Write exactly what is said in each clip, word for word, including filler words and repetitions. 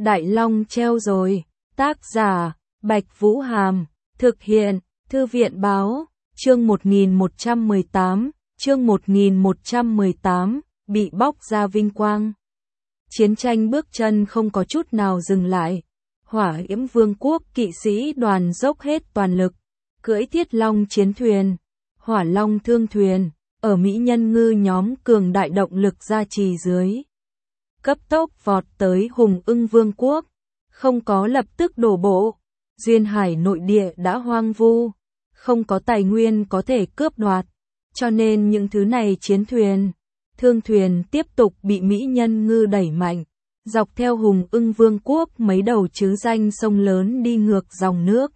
Đại Long treo rồi, tác giả, Bạch Vũ Hàm, thực hiện, Thư viện báo, chương một nghìn một trăm mười tám, chương một nghìn một trăm mười tám, bị bóc ra vinh quang. Chiến tranh bước chân không có chút nào dừng lại. Hỏa Yểm Vương quốc kỵ sĩ đoàn dốc hết toàn lực, cưỡi Thiết Long chiến thuyền, Hỏa Long thương thuyền, ở Mỹ Nhân Ngư nhóm cường đại động lực gia trì dưới. Cấp tốc vọt tới Hùng Ưng Vương quốc, không có lập tức đổ bộ. Duyên hải nội địa đã hoang vu, không có tài nguyên có thể cướp đoạt, cho nên những thứ này chiến thuyền, thương thuyền tiếp tục bị Mỹ Nhân Ngư đẩy mạnh, dọc theo Hùng Ưng Vương quốc mấy đầu chứ danh sông lớn đi ngược dòng nước.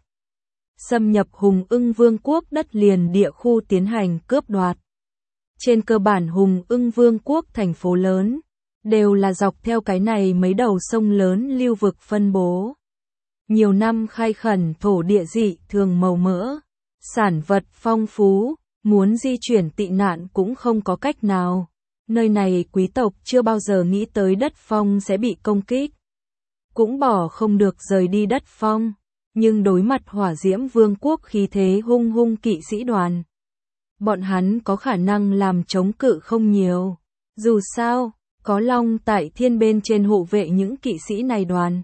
Xâm nhập Hùng Ưng Vương quốc đất liền địa khu tiến hành cướp đoạt. Trên cơ bản Hùng Ưng Vương quốc thành phố lớn, đều là dọc theo cái này mấy đầu sông lớn lưu vực phân bố. Nhiều năm khai khẩn thổ địa dị thường màu mỡ, sản vật phong phú, muốn di chuyển tị nạn cũng không có cách nào. Nơi này quý tộc chưa bao giờ nghĩ tới đất phong sẽ bị công kích. Cũng bỏ không được rời đi đất phong, nhưng đối mặt Hỏa Diễm Vương quốc khí thế hung hung kỵ sĩ đoàn, bọn hắn có khả năng làm chống cự không nhiều. Dù sao, có Long tại Thiên bên trên hộ vệ những kỵ sĩ này đoàn.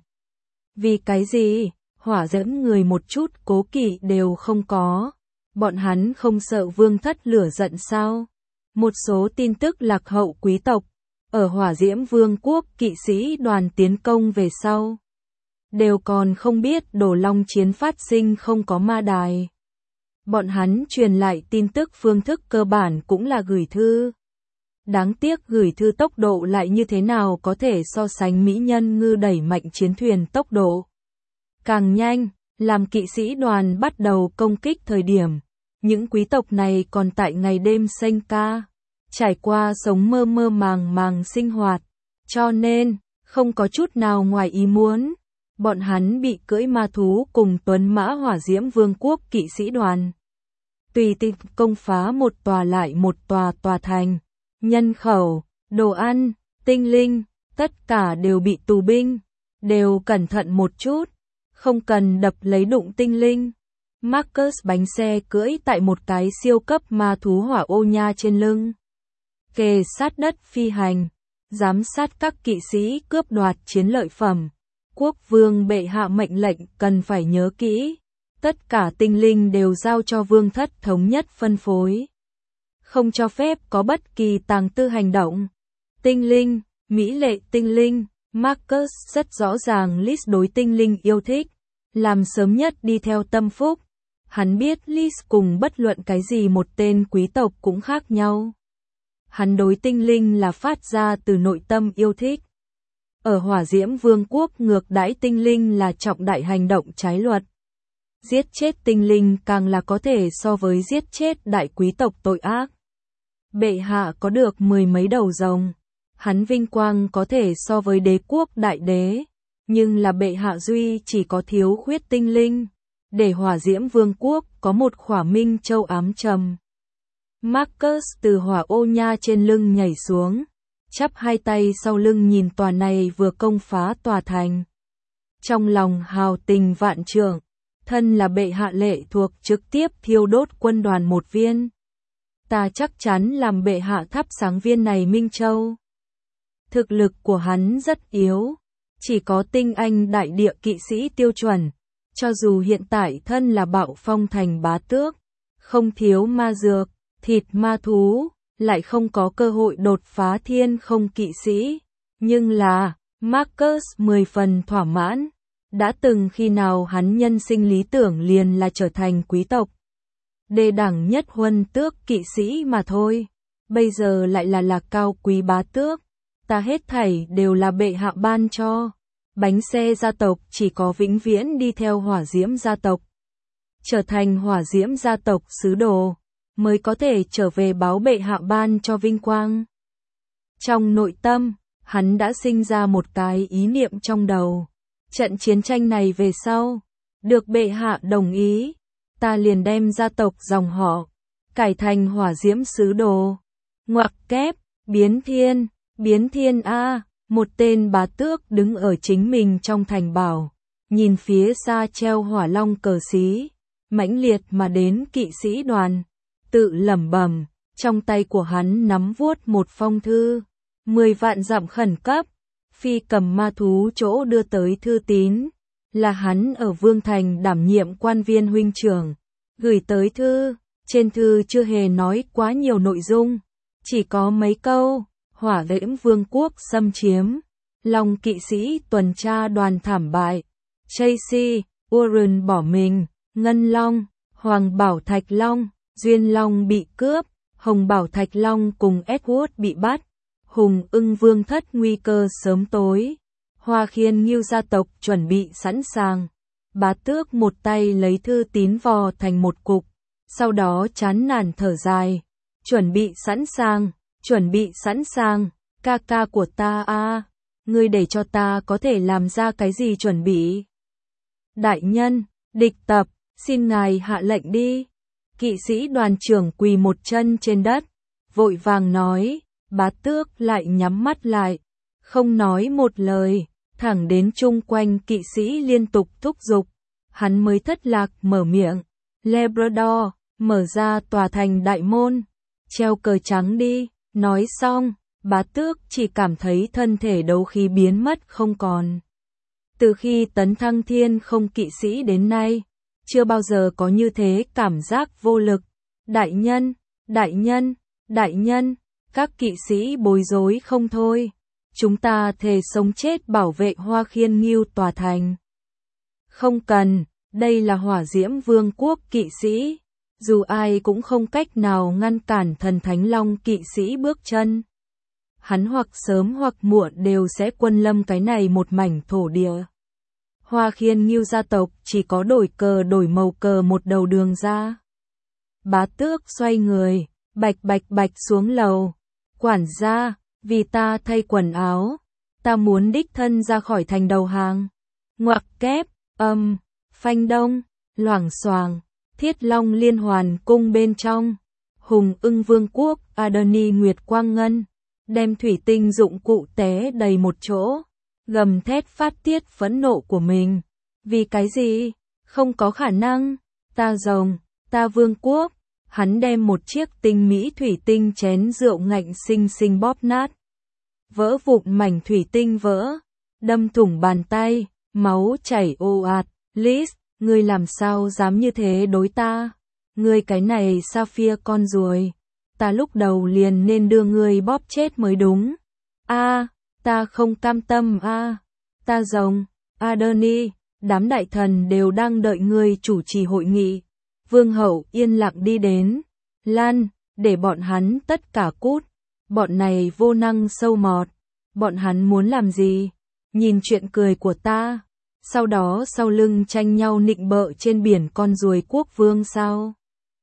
Vì cái gì? Hỏa Diễm người một chút cố kỵ đều không có. Bọn hắn không sợ vương thất lửa giận sao? Một số tin tức lạc hậu quý tộc, ở Hỏa Diễm Vương quốc kỵ sĩ đoàn tiến công về sau, đều còn không biết Đồ Long chiến phát sinh không có ma đài. Bọn hắn truyền lại tin tức phương thức cơ bản cũng là gửi thư. Đáng tiếc gửi thư tốc độ lại như thế nào có thể so sánh Mỹ Nhân Ngư đẩy mạnh chiến thuyền tốc độ. Càng nhanh, làm kỵ sĩ đoàn bắt đầu công kích thời điểm, những quý tộc này còn tại ngày đêm sanh ca, trải qua sống mơ mơ màng màng sinh hoạt, cho nên, không có chút nào ngoài ý muốn. Bọn hắn bị cưỡi ma thú cùng tuấn mã Hỏa Diễm Vương quốc kỵ sĩ đoàn tùy tiện công phá một tòa lại một tòa tòa thành. Nhân khẩu, đồ ăn, tinh linh, tất cả đều bị tù binh. Đều cẩn thận một chút, không cần đập lấy đụng tinh linh. Marcus bánh xe cưỡi tại một cái siêu cấp ma thú hỏa ô nha trên lưng, kề sát đất phi hành, giám sát các kỵ sĩ cướp đoạt chiến lợi phẩm. Quốc vương bệ hạ mệnh lệnh cần phải nhớ kỹ, tất cả tinh linh đều giao cho vương thất thống nhất phân phối, không cho phép có bất kỳ tàng tư hành động. Tinh linh, mỹ lệ tinh linh, Marcus rất rõ ràng Liz đối tinh linh yêu thích, làm sớm nhất đi theo tâm phúc. Hắn biết Liz cùng bất luận cái gì một tên quý tộc cũng khác nhau. Hắn đối tinh linh là phát ra từ nội tâm yêu thích. Ở Hỏa Diễm Vương quốc ngược đãi tinh linh là trọng đại hành động trái luật. Giết chết tinh linh càng là có thể so với giết chết đại quý tộc tội ác. Bệ hạ có được mười mấy đầu rồng, hắn vinh quang có thể so với đế quốc đại đế, nhưng là bệ hạ duy chỉ có thiếu khuyết tinh linh, để Hỏa Diễm Vương quốc có một khỏa minh châu ám trầm. Marcus từ hỏa ô nha trên lưng nhảy xuống, chắp hai tay sau lưng nhìn tòa này vừa công phá tòa thành. Trong lòng hào tình vạn trượng, thân là bệ hạ lệ thuộc trực tiếp thiêu đốt quân đoàn một viên. Ta chắc chắn làm bệ hạ thắp sáng viên này Minh Châu. Thực lực của hắn rất yếu, chỉ có tinh anh đại địa kỵ sĩ tiêu chuẩn, cho dù hiện tại thân là Bạo Phong thành bá tước, không thiếu ma dược, thịt ma thú, lại không có cơ hội đột phá thiên không kỵ sĩ. Nhưng là, Marcus mười phần thỏa mãn, đã từng khi nào hắn nhân sinh lý tưởng liền là trở thành quý tộc. Đề đẳng nhất huân tước kỵ sĩ mà thôi, bây giờ lại là là cao quý bá tước, ta hết thảy đều là bệ hạ ban cho. Bánh xe gia tộc chỉ có vĩnh viễn đi theo Hỏa Diễm gia tộc, trở thành Hỏa Diễm gia tộc sứ đồ, mới có thể trở về báo bệ hạ ban cho vinh quang. Trong nội tâm, hắn đã sinh ra một cái ý niệm trong đầu, trận chiến tranh này về sau, được bệ hạ đồng ý, ta liền đem gia tộc dòng họ cải thành Hỏa Diễm sứ đồ. Ngoặc kép, biến thiên, biến thiên a, Một tên bá tước đứng ở chính mình trong thành bảo, nhìn phía xa treo hỏa long cờ xí, mãnh liệt mà đến kỵ sĩ đoàn, tự lẩm bẩm, trong tay của hắn nắm vuốt một phong thư, mười vạn dặm khẩn cấp, phi cầm ma thú chỗ đưa tới thư tín, là hắn ở Vương Thành đảm nhiệm quan viên huynh trưởng, gửi tới thư, trên thư chưa hề nói quá nhiều nội dung, chỉ có mấy câu, hỏa diễm vương quốc xâm chiếm, Long kỵ sĩ tuần tra đoàn thảm bại, Tracy, Warren bỏ mình, Ngân Long, Hoàng Bảo Thạch Long, Duyên Long bị cướp, Hồng Bảo Thạch Long cùng Edward bị bắt, Hùng Ưng Vương thất nguy cơ sớm tối, Hoa Khiên Ngưu gia tộc chuẩn bị sẵn sàng, bá tước một tay lấy thư tín vò thành một cục, sau đó chán nản thở dài, chuẩn bị sẵn sàng, chuẩn bị sẵn sàng, ca ca của ta a, ngươi để cho ta có thể làm ra cái gì chuẩn bị? Đại nhân, địch tập, xin ngài hạ lệnh đi. Kỵ sĩ đoàn trưởng quỳ một chân trên đất, vội vàng nói, bá tước lại nhắm mắt lại, không nói một lời, thẳng đến chung quanh kỵ sĩ liên tục thúc giục, hắn mới thất lạc mở miệng, Labrador, mở ra tòa thành đại môn, treo cờ trắng đi, nói xong, bá tước chỉ cảm thấy thân thể đấu khí biến mất không còn. Từ khi tấn thăng thiên không kỵ sĩ đến nay, chưa bao giờ có như thế cảm giác vô lực. Đại nhân, đại nhân, đại nhân, các kỵ sĩ bối rối không thôi. Chúng ta thề sống chết bảo vệ Hoa Khiên Ngưu tòa thành. Không cần, đây là hỏa diễm vương quốc kỵ sĩ. Dù ai cũng không cách nào ngăn cản thần thánh long kỵ sĩ bước chân. Hắn hoặc sớm hoặc muộn đều sẽ quân lâm cái này một mảnh thổ địa. Hoa Khiên Ngưu gia tộc chỉ có đổi cờ đổi màu cờ một đầu đường ra. Bá tước xoay người, bạch bạch bạch xuống lầu. Quản gia, vì ta thay quần áo, ta muốn đích thân ra khỏi thành đầu hàng. Ngoặc kép, âm, phanh đông, loảng xoàng, thiết long liên hoàn cung bên trong. Hùng Ưng Vương quốc, Adoni Nguyệt Quang Ngân, đem thủy tinh dụng cụ té đầy một chỗ, gầm thét phát tiết phẫn nộ của mình. Vì cái gì? Không có khả năng. Ta rồng, ta vương quốc. Hắn đem một chiếc tinh mỹ thủy tinh chén rượu ngạnh xinh xinh bóp nát. Vỡ vụn mảnh thủy tinh vỡ, đâm thủng bàn tay, máu chảy ồ ạt. Liz, ngươi làm sao dám như thế đối ta? Ngươi cái này Sapphire con ruồi. Ta lúc đầu liền nên đưa ngươi bóp chết mới đúng. A, à, ta không cam tâm a. À. Ta rồng, Adoni, đám đại thần đều đang đợi ngươi chủ trì hội nghị. Vương hậu yên lặng đi đến. Lan, để bọn hắn tất cả cút. Bọn này vô năng sâu mọt. Bọn hắn muốn làm gì? Nhìn chuyện cười của ta. Sau đó sau lưng tranh nhau nịnh bợ trên biển con ruồi quốc vương sao?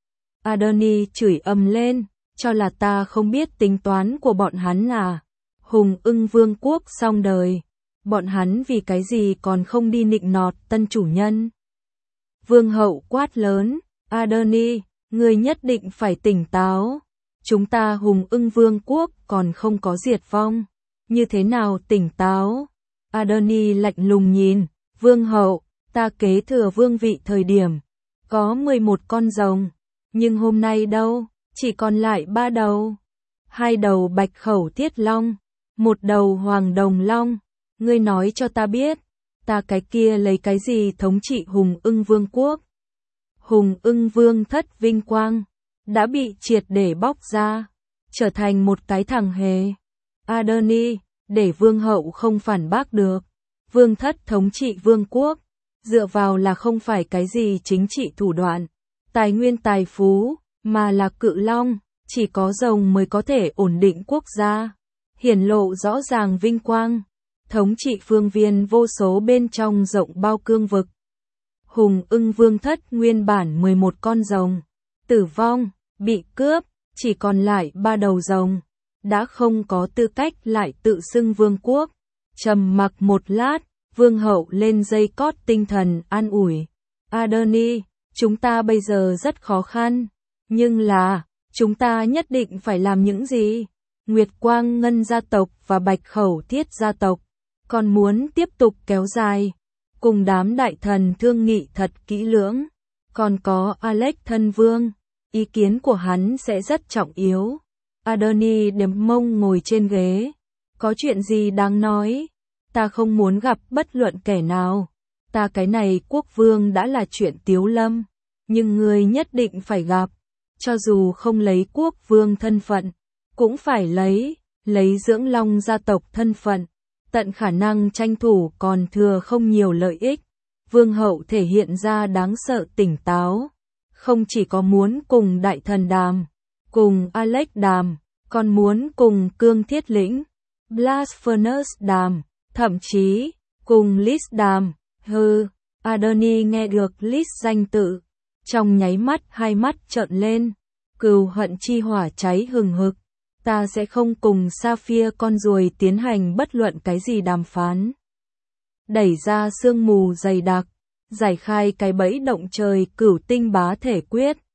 Adoni chửi ầm lên, cho là ta không biết tính toán của bọn hắn à? Hùng Ưng Vương quốc xong đời, bọn hắn vì cái gì còn không đi nịnh nọt tân chủ nhân? Vương hậu quát lớn, Adoni, ngươi nhất định phải tỉnh táo. Chúng ta Hùng Ưng Vương quốc còn không có diệt vong, như thế nào tỉnh táo? Adoni lạnh lùng nhìn, Vương hậu, ta kế thừa vương vị thời điểm có mười một con rồng, nhưng hôm nay đâu, chỉ còn lại ba đầu. Hai đầu bạch khẩu thiết long, một đầu hoàng đồng long. Ngươi nói cho ta biết, ta cái kia lấy cái gì thống trị Hùng Ưng Vương quốc? Hùng Ưng Vương thất vinh quang đã bị triệt để bóc ra, trở thành một cái thằng hề. Adoni, để vương hậu không phản bác được. Vương thất thống trị vương quốc, dựa vào là không phải cái gì chính trị thủ đoạn, tài nguyên tài phú, mà là cự long, chỉ có rồng mới có thể ổn định quốc gia, hiển lộ rõ ràng vinh quang, thống trị phương viên vô số bên trong rộng bao cương vực. Hùng Ưng Vương thất nguyên bản mười một con rồng, tử vong, bị cướp, chỉ còn lại ba đầu rồng, đã không có tư cách lại tự xưng vương quốc. Trầm mặc một lát, vương hậu lên dây cót tinh thần an ủi. Adoni, chúng ta bây giờ rất khó khăn, nhưng là, chúng ta nhất định phải làm những gì? Nguyệt Quang Ngân gia tộc và Bạch Khẩu Thiết gia tộc, còn muốn tiếp tục kéo dài, cùng đám đại thần thương nghị thật kỹ lưỡng. Còn có Alex thân vương, ý kiến của hắn sẽ rất trọng yếu. Adoni đếm mông ngồi trên ghế. Có chuyện gì đáng nói? Ta không muốn gặp bất luận kẻ nào. Ta cái này quốc vương đã là chuyện tiếu lâm, nhưng ngươi nhất định phải gặp. Cho dù không lấy quốc vương thân phận, cũng phải lấy, lấy Dưỡng Long gia tộc thân phận. Tận khả năng tranh thủ còn thừa không nhiều lợi ích. Vương hậu thể hiện ra đáng sợ tỉnh táo. Không chỉ có muốn cùng đại thần đàm, cùng Alex đàm, còn muốn cùng Cương Thiết Lĩnh, Blasphemous đàm, thậm chí cùng Lys đàm. Hừ, Adoni nghe được Lys danh tự, trong nháy mắt hai mắt trợn lên, cừu hận chi hỏa cháy hừng hực. Ta sẽ không cùng Sapphire con ruồi tiến hành bất luận cái gì đàm phán. Đẩy ra sương mù dày đặc, giải khai cái bẫy động trời cửu tinh bá thể quyết.